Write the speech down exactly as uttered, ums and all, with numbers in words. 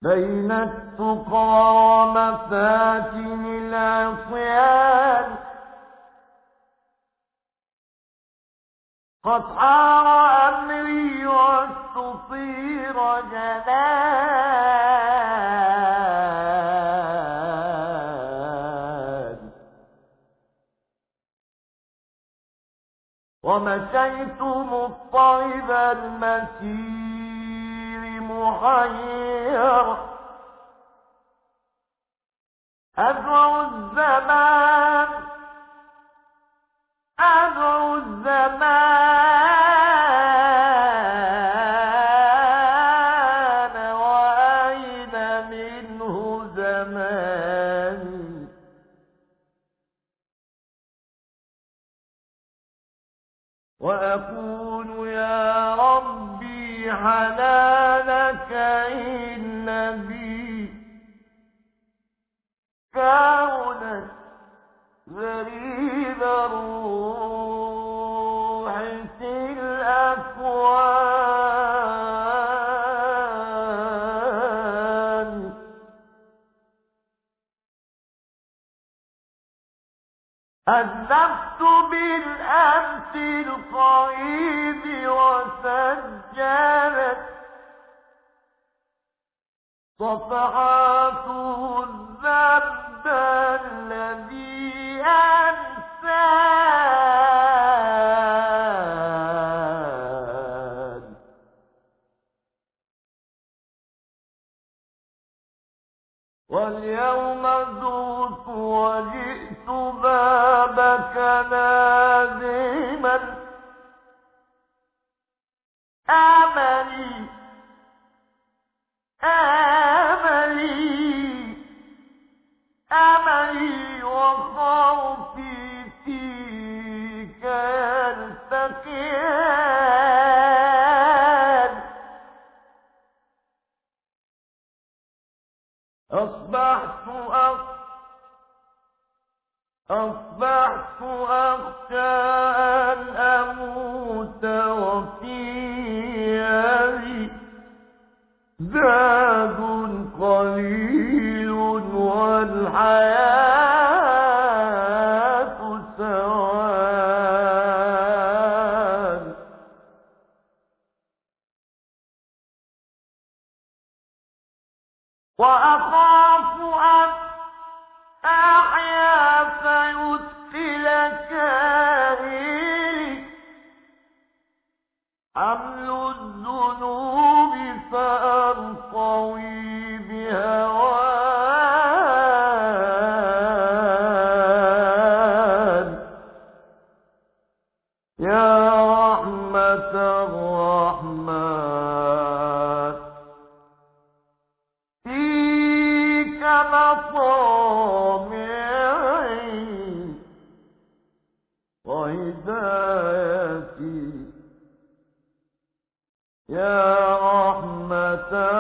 بين التقى ومفاتن العصيان قد حار أمري واستطير جنان ومشيت مضطرب المسير محير أدعو الزمان أدعو الزمان وأين منه زماني وأقول يا ربي حنانك إن بي كونت غريب الروح في الأكوان أذنبت بالأمس القريب وسجلت صفحاته الذنب الذي أنسان واليوم زرت وجئت بابك نادما آملي آملي أملي وخوفي فيك يلتقيان أصبحت أخ أصبحت أخشى أن أموت وفي يدي زاد قليل والحياة سواد وأخاف أن أحيا فيثقل كاهلي حمل الذنوب فأرتوي بهوان يا رحمة الرحمن فيك مطامعي وهدايتي يا رحمة